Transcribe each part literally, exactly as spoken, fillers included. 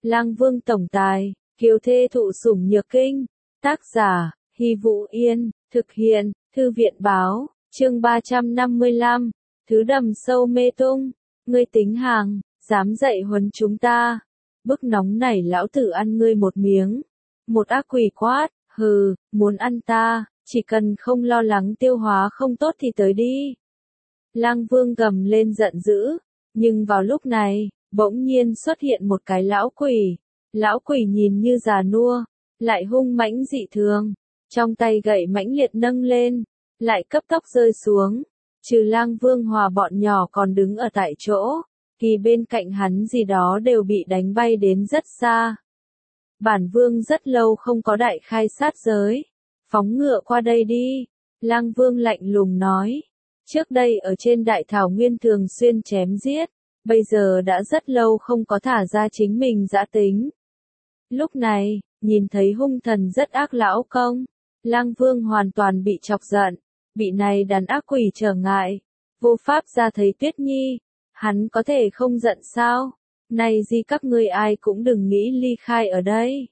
Lang Vương tổng tài, kiều thê thụ sủng nhược kinh. Tác giả, Hy Vũ Yên, thực hiện, Thư viện báo, chương ba trăm năm mươi lăm, thứ đầm sâu mê tung, ngươi tính hàng, dám dạy huấn chúng ta. Bức nóng này lão tử ăn ngươi một miếng. Một ác quỷ quát, hừ, muốn ăn ta, chỉ cần không lo lắng tiêu hóa không tốt thì tới đi. Lang Vương gầm lên giận dữ, nhưng vào lúc này, bỗng nhiên xuất hiện một cái lão quỷ. Lão quỷ nhìn như già nua, lại hung mãnh dị thường, trong tay gậy mãnh liệt nâng lên, lại cấp tốc rơi xuống. Trừ Lang Vương Hòa bọn nhỏ còn đứng ở tại chỗ, thì bên cạnh hắn gì đó đều bị đánh bay đến rất xa. Bản Vương rất lâu không có đại khai sát giới, phóng ngựa qua đây đi. Lang Vương lạnh lùng nói, trước đây ở trên đại thảo nguyên thường xuyên chém giết, bây giờ đã rất lâu không có thả ra chính mình dã tính. Lúc này, nhìn thấy hung thần rất ác lão công, Lang Vương hoàn toàn bị chọc giận, bị này đàn ác quỷ trở ngại, vô pháp ra thấy Tuyết Nhi, hắn có thể không giận sao? Này gì các ngươi ai cũng đừng nghĩ ly khai ở đây.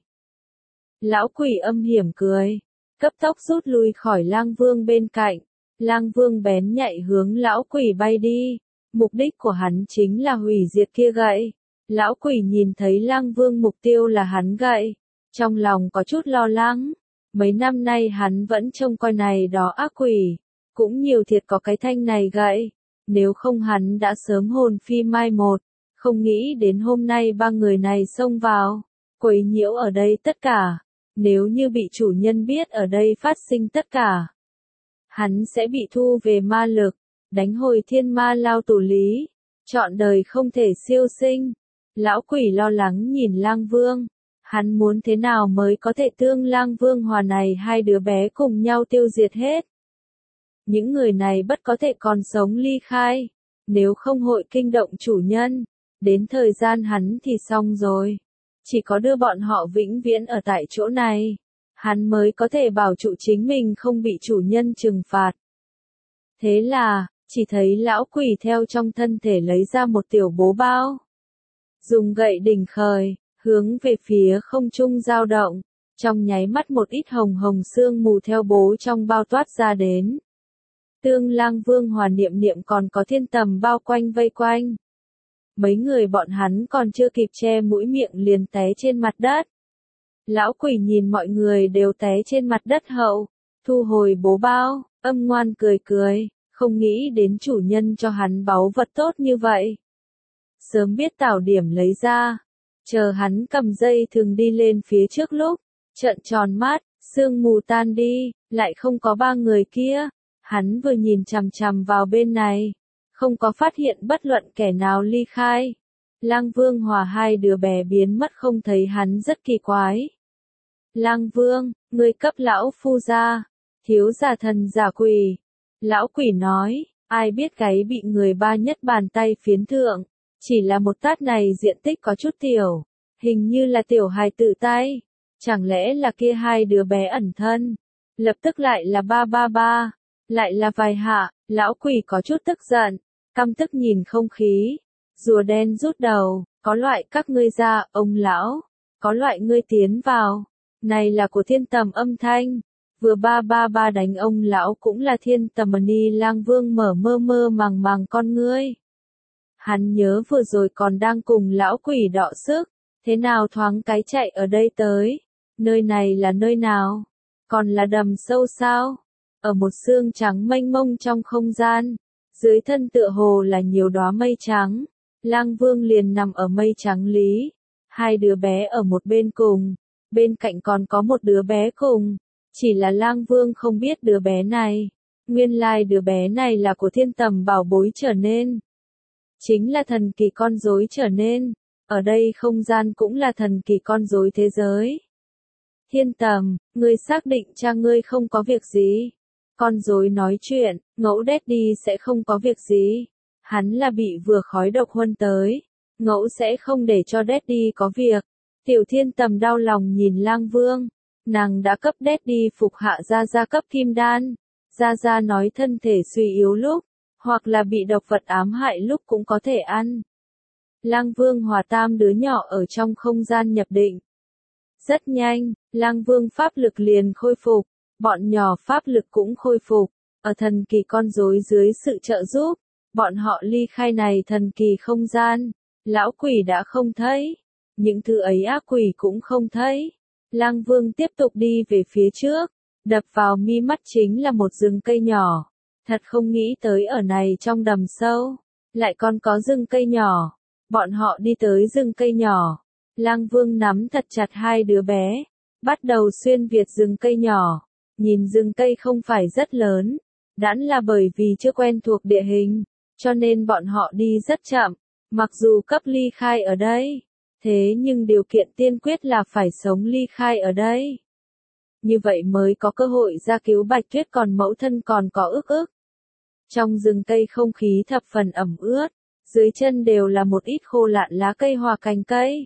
Lão quỷ âm hiểm cười, cấp tốc rút lui khỏi Lang Vương bên cạnh. Lang Vương bén nhạy hướng lão quỷ bay đi, mục đích của hắn chính là hủy diệt kia gậy. Lão quỷ nhìn thấy Lang Vương mục tiêu là hắn gậy, trong lòng có chút lo lắng. Mấy năm nay hắn vẫn trông coi này đó ác quỷ, cũng nhiều thiệt có cái thanh này gậy, nếu không hắn đã sớm hồn phi mai một. Không nghĩ đến hôm nay ba người này xông vào, quấy nhiễu ở đây tất cả. Nếu như bị chủ nhân biết ở đây phát sinh tất cả, hắn sẽ bị thu về ma lực, đánh hồi thiên ma lao tù lý, trọn đời không thể siêu sinh. Lão quỷ lo lắng nhìn Lang Vương, hắn muốn thế nào mới có thể tương Lang Vương Hòa này hai đứa bé cùng nhau tiêu diệt hết. Những người này bất có thể còn sống ly khai, nếu không hội kinh động chủ nhân, đến thời gian hắn thì xong rồi. Chỉ có đưa bọn họ vĩnh viễn ở tại chỗ này, hắn mới có thể bảo trụ chính mình không bị chủ nhân trừng phạt. Thế là, chỉ thấy lão quỷ theo trong thân thể lấy ra một tiểu bố bao. Dùng gậy đỉnh khởi, hướng về phía không trung dao động, trong nháy mắt một ít hồng hồng sương mù theo bố trong bao toát ra đến. Tương Lang Vương Hòa Niệm Niệm còn có Thiên Tầm bao quanh vây quanh. Mấy người bọn hắn còn chưa kịp che mũi miệng liền té trên mặt đất. Lão quỷ nhìn mọi người đều té trên mặt đất hậu, thu hồi bố bao, âm ngoan cười cười, không nghĩ đến chủ nhân cho hắn báu vật tốt như vậy. Sớm biết tảo điểm lấy ra, chờ hắn cầm dây thường đi lên phía trước lúc, trợn tròn mắt, sương mù tan đi, lại không có ba người kia. Hắn vừa nhìn chằm chằm vào bên này, không có phát hiện bất luận kẻ nào ly khai. Lang Vương Hòa hai đứa bé biến mất không thấy hắn rất kỳ quái. Lang Vương, ngươi cấp lão phu ra, thiếu giả thần giả quỷ. Lão quỷ nói, ai biết gáy bị người ba nhất bàn tay phiến thượng, chỉ là một tát này diện tích có chút tiểu, hình như là tiểu hài tự tay, chẳng lẽ là kia hai đứa bé ẩn thân, lập tức lại là ba ba ba, lại là vài hạ. Lão quỷ có chút tức giận, căm tức nhìn không khí, rùa đen rút đầu, có loại các ngươi ra, ông lão, có loại ngươi tiến vào, này là của Thiên Tầm âm thanh, vừa ba ba ba đánh ông lão cũng là Thiên Tầm ni. Lang Vương mở mơ mơ màng màng con ngươi. Hắn nhớ vừa rồi còn đang cùng lão quỷ đọ sức, thế nào thoáng cái chạy ở đây tới, nơi này là nơi nào, còn là đầm sâu sao, ở một sương trắng mênh mông trong không gian. Dưới thân tựa hồ là nhiều đóa mây trắng, Lang Vương liền nằm ở mây trắng lý, hai đứa bé ở một bên cùng, bên cạnh còn có một đứa bé cùng, chỉ là Lang Vương không biết đứa bé này, nguyên lai đứa bé này là của Thiên Tầm bảo bối trở nên, chính là thần kỳ con rối trở nên, ở đây không gian cũng là thần kỳ con rối thế giới. Thiên Tầm, ngươi xác định cha ngươi không có việc gì? Con rối nói chuyện, ngẫu Daddy sẽ không có việc gì. Hắn là bị vừa khói độc huân tới, ngẫu sẽ không để cho Daddy có việc. Tiểu Thiên Tầm đau lòng nhìn Lang Vương, nàng đã cấp Daddy phục hạ ra ra cấp kim đan. Ra ra nói thân thể suy yếu lúc, hoặc là bị độc vật ám hại lúc cũng có thể ăn. Lang Vương hòa tam đứa nhỏ ở trong không gian nhập định. Rất nhanh, Lang Vương pháp lực liền khôi phục, bọn nhỏ pháp lực cũng khôi phục, ở thần kỳ con rối dưới sự trợ giúp, bọn họ ly khai này thần kỳ không gian, lão quỷ đã không thấy, những thứ ấy ác quỷ cũng không thấy. Lang Vương tiếp tục đi về phía trước, đập vào mi mắt chính là một rừng cây nhỏ, thật không nghĩ tới ở này trong đầm sâu, lại còn có rừng cây nhỏ, bọn họ đi tới rừng cây nhỏ, Lang Vương nắm thật chặt hai đứa bé, bắt đầu xuyên việt rừng cây nhỏ, nhìn rừng cây không phải rất lớn, đãn là bởi vì chưa quen thuộc địa hình, cho nên bọn họ đi rất chậm, mặc dù cấp ly khai ở đây, thế nhưng điều kiện tiên quyết là phải sống ly khai ở đây. Như vậy mới có cơ hội ra cứu Bạch Tuyết còn mẫu thân còn có ức ức. Trong rừng cây không khí thập phần ẩm ướt, dưới chân đều là một ít khô lạn lá cây hòa cành cây.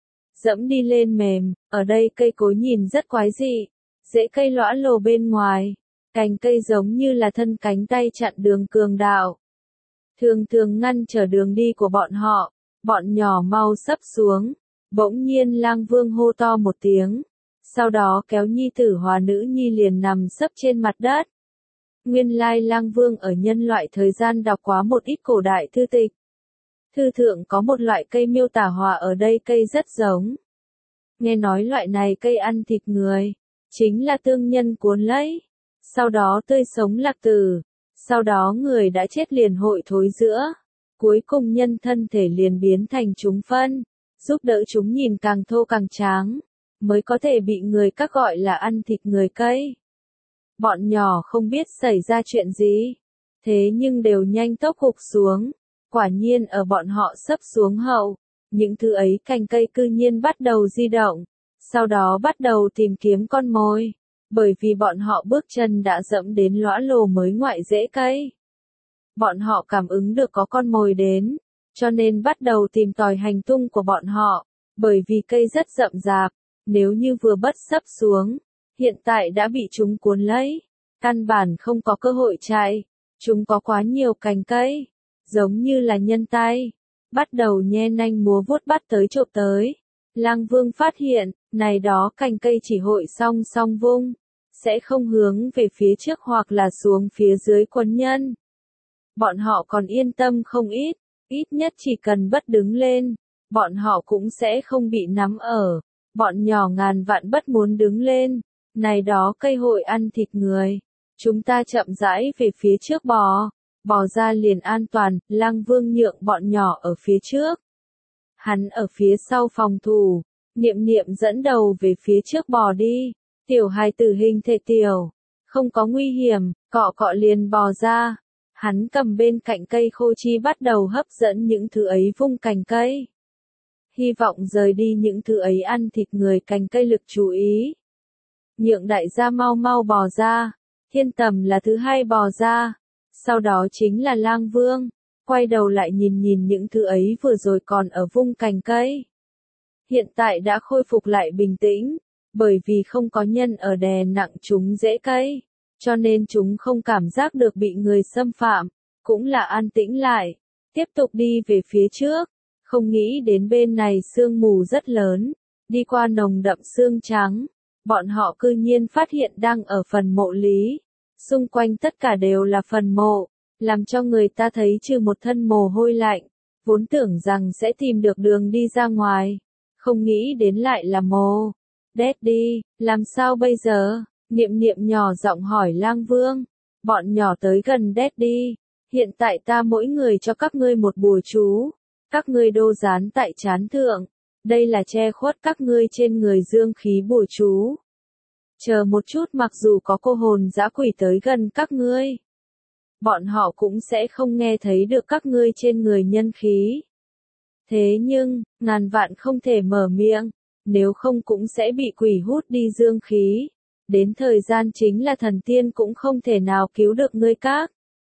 Dẫm đi lên mềm, ở đây cây cối nhìn rất quái dị, rễ cây lõa lồ bên ngoài, cành cây giống như là thân cánh tay chặn đường cường đạo. Thường thường ngăn trở đường đi của bọn họ, bọn nhỏ mau sấp xuống, bỗng nhiên Lang Vương hô to một tiếng, sau đó kéo nhi tử hòa nữ nhi liền nằm sấp trên mặt đất. Nguyên lai Lang Vương ở nhân loại thời gian đọc quá một ít cổ đại thư tịch. Thư thượng có một loại cây miêu tả hòa ở đây cây rất giống. Nghe nói loại này cây ăn thịt người, chính là tương nhân cuốn lấy, sau đó tươi sống lạc tử, sau đó người đã chết liền hội thối giữa, cuối cùng nhân thân thể liền biến thành chúng phân, giúp đỡ chúng nhìn càng thô càng tráng, mới có thể bị người các gọi là ăn thịt người cây. Bọn nhỏ không biết xảy ra chuyện gì, thế nhưng đều nhanh tốc gục xuống, quả nhiên ở bọn họ sấp xuống hậu, những thứ ấy cành cây cư nhiên bắt đầu di động, sau đó bắt đầu tìm kiếm con mồi, bởi vì bọn họ bước chân đã dẫm đến lõa lồ mới ngoại rễ cây. Bọn họ cảm ứng được có con mồi đến, cho nên bắt đầu tìm tòi hành tung của bọn họ, bởi vì cây rất rậm rạp, nếu như vừa bất sấp xuống, hiện tại đã bị chúng cuốn lấy, căn bản không có cơ hội chạy, chúng có quá nhiều cành cây, giống như là nhân tay, bắt đầu nhe nanh múa vuốt bắt tới chộp tới. Lang Vương phát hiện, này đó cành cây chỉ hội song song vung, sẽ không hướng về phía trước hoặc là xuống phía dưới quấn nhân. Bọn họ còn yên tâm không ít, ít nhất chỉ cần bất đứng lên, bọn họ cũng sẽ không bị nắm ở. Bọn nhỏ ngàn vạn bất muốn đứng lên, này đó cây hội ăn thịt người. Chúng ta chậm rãi về phía trước bò, bò ra liền an toàn, Lang Vương nhượng bọn nhỏ ở phía trước. Hắn ở phía sau phòng thủ, Niệm Niệm dẫn đầu về phía trước bò đi, tiểu hài tử hình thể tiểu, không có nguy hiểm, cọ cọ liền bò ra. Hắn cầm bên cạnh cây khô chi bắt đầu hấp dẫn những thứ ấy vung cành cây. Hy vọng rời đi những thứ ấy ăn thịt người cành cây lực chú ý. Nhượng đại gia mau mau bò ra, Thiên Tầm là thứ hai bò ra, sau đó chính là Lang Vương, quay đầu lại nhìn nhìn những thứ ấy vừa rồi còn ở vung cành cây. Hiện tại đã khôi phục lại bình tĩnh, bởi vì không có nhân ở đè nặng chúng rễ cây, cho nên chúng không cảm giác được bị người xâm phạm, cũng là an tĩnh lại, tiếp tục đi về phía trước. Không nghĩ đến bên này sương mù rất lớn, đi qua nồng đậm sương trắng, bọn họ cư nhiên phát hiện đang ở phần mộ lý, xung quanh tất cả đều là phần mộ, làm cho người ta thấy trừ một thân mồ hôi lạnh, vốn tưởng rằng sẽ tìm được đường đi ra ngoài, không nghĩ đến lại là mồ. Daddy, làm sao bây giờ? Niệm Niệm nhỏ giọng hỏi Lang Vương, bọn nhỏ tới gần Daddy, hiện tại ta mỗi người cho các ngươi một bùa chú. Các ngươi đô dán tại trán thượng, đây là che khuất các ngươi trên người dương khí bùa chú. Chờ một chút, mặc dù có cô hồn dã quỷ tới gần các ngươi, bọn họ cũng sẽ không nghe thấy được các ngươi trên người nhân khí. Thế nhưng, ngàn vạn không thể mở miệng, nếu không cũng sẽ bị quỷ hút đi dương khí. Đến thời gian chính là thần tiên cũng không thể nào cứu được ngươi các.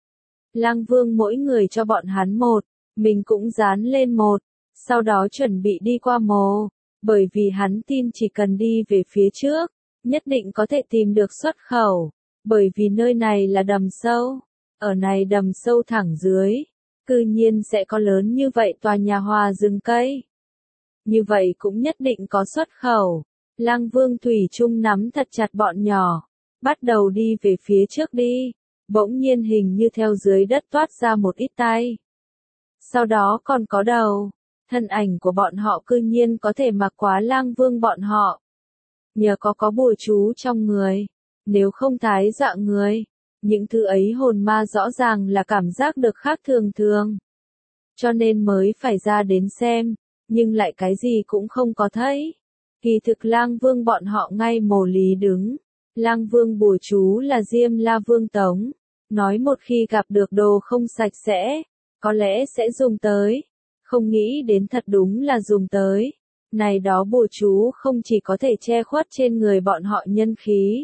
Lang Vương mỗi người cho bọn hắn một, mình cũng dán lên một, sau đó chuẩn bị đi qua mồ, bởi vì hắn tin chỉ cần đi về phía trước, nhất định có thể tìm được xuất khẩu, bởi vì nơi này là đầm sâu, ở này đầm sâu thẳng dưới, Cư nhiên sẽ có lớn như vậy tòa nhà hoa rừng cây. Như vậy cũng nhất định có xuất khẩu. Lang Vương thủy chung nắm thật chặt bọn nhỏ, bắt đầu đi về phía trước đi. Bỗng nhiên hình như theo dưới đất toát ra một ít tay. Sau đó còn có đầu. Thân ảnh của bọn họ cư nhiên có thể mặc quá Lang Vương bọn họ. Nhờ có có bùa chú trong người. Nếu không thái dọa người. Những thứ ấy hồn ma rõ ràng là cảm giác được khác thường thường. Cho nên mới phải ra đến xem. Nhưng lại cái gì cũng không có thấy. Kỳ thực Lang Vương bọn họ ngay mồ lý đứng. Lang Vương bùa chú là Diêm La Vương Tống. Nói một khi gặp được đồ không sạch sẽ, có lẽ sẽ dùng tới. Không nghĩ đến thật đúng là dùng tới. Này đó bùa chú không chỉ có thể che khuất trên người bọn họ nhân khí.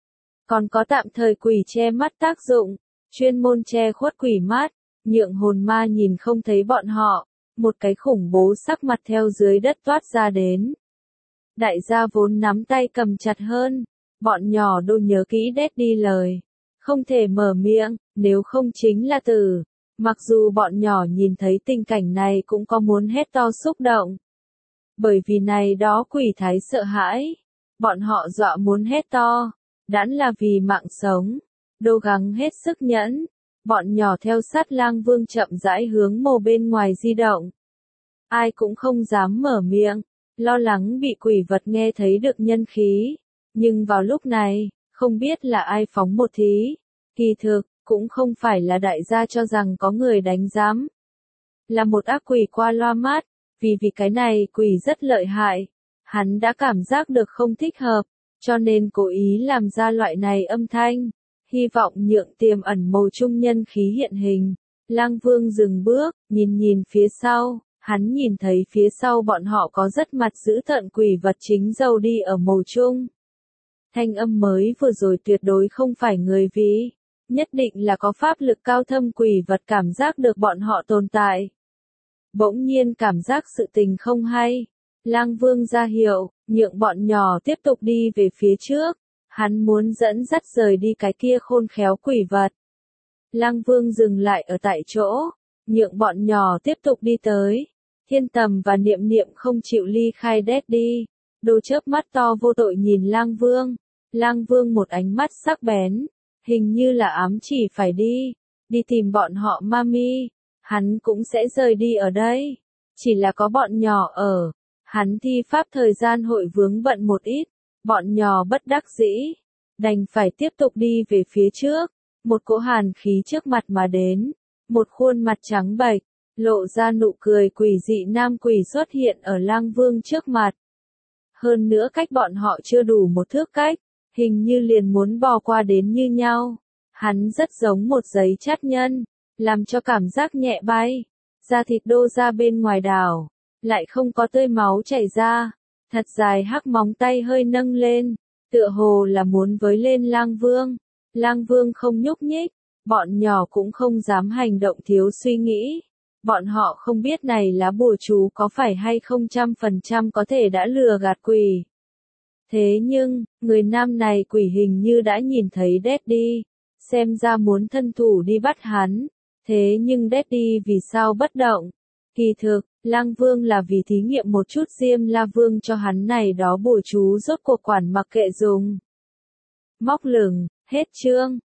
Còn có tạm thời quỷ che mắt tác dụng. Chuyên môn che khuất quỷ mắt. Nhượng hồn ma nhìn không thấy bọn họ. Một cái khủng bố sắc mặt theo dưới đất toát ra đến. Đại gia vốn nắm tay cầm chặt hơn. Bọn nhỏ đô nhớ kỹ đét đi lời. Không thể mở miệng, nếu không chính là tử. Mặc dù bọn nhỏ nhìn thấy tình cảnh này cũng có muốn hét to xúc động. Bởi vì này đó quỷ thái sợ hãi. Bọn họ dọa muốn hét to. Đãn là vì mạng sống. Đô gắng hết sức nhẫn. Bọn nhỏ theo sát Lang Vương chậm rãi hướng mồ bên ngoài di động. Ai cũng không dám mở miệng. Lo lắng bị quỷ vật nghe thấy được nhân khí. Nhưng vào lúc này, không biết là ai phóng một thí. Kỳ thực, cũng không phải là đại gia cho rằng có người đánh giám. Là một ác quỷ qua loa mát, vì vì cái này quỷ rất lợi hại. Hắn đã cảm giác được không thích hợp, cho nên cố ý làm ra loại này âm thanh. Hy vọng nhượng tiềm ẩn màu trung nhân khí hiện hình. Lang Vương dừng bước, nhìn nhìn phía sau. Hắn nhìn thấy phía sau bọn họ có rất mặt dữ tợn quỷ vật chính dâu đi ở màu trung. Thanh âm mới vừa rồi tuyệt đối không phải người vì. Nhất định là có pháp lực cao thâm quỷ vật cảm giác được bọn họ tồn tại. Bỗng nhiên cảm giác sự tình không hay. Lang Vương ra hiệu, nhượng bọn nhỏ tiếp tục đi về phía trước. Hắn muốn dẫn dắt rời đi cái kia khôn khéo quỷ vật. Lang Vương dừng lại ở tại chỗ, nhượng bọn nhỏ tiếp tục đi tới. Thiên Tầm và Niệm Niệm không chịu ly khai đét đi. Đôi chớp mắt to vô tội nhìn Lang Vương. Lang Vương một ánh mắt sắc bén, hình như là ám chỉ phải đi, đi tìm bọn họ mami. Hắn cũng sẽ rời đi ở đây. Chỉ là có bọn nhỏ ở. Hắn thi pháp thời gian hội vướng bận một ít. Bọn nhỏ bất đắc dĩ. Đành phải tiếp tục đi về phía trước. Một cỗ hàn khí trước mặt mà đến. Một khuôn mặt trắng bệch, lộ ra nụ cười quỷ dị nam quỷ xuất hiện ở Lang Vương trước mặt. Hơn nữa cách bọn họ chưa đủ một thước cách. Hình như liền muốn bò qua đến như nhau. Hắn rất giống một giấy chát nhân. Làm cho cảm giác nhẹ bay. Da thịt đô ra bên ngoài đảo. Lại không có tươi máu chảy ra. Thật dài hắc móng tay hơi nâng lên. Tựa hồ là muốn với lên Lang Vương. Lang Vương không nhúc nhích. Bọn nhỏ cũng không dám hành động thiếu suy nghĩ. Bọn họ không biết này lá bùa chú có phải hay không trăm phần trăm có thể đã lừa gạt quỷ. Thế nhưng, người nam này quỷ hình như đã nhìn thấy Daddy. Xem ra muốn thân thủ đi bắt hắn. Thế nhưng Daddy vì sao bất động? Kỳ thực, Lang Vương là vì thí nghiệm một chút Diêm La Vương cho hắn này đó bùa chú rốt cuộc quản mặc kệ dùng. Móc lửng, hết chương.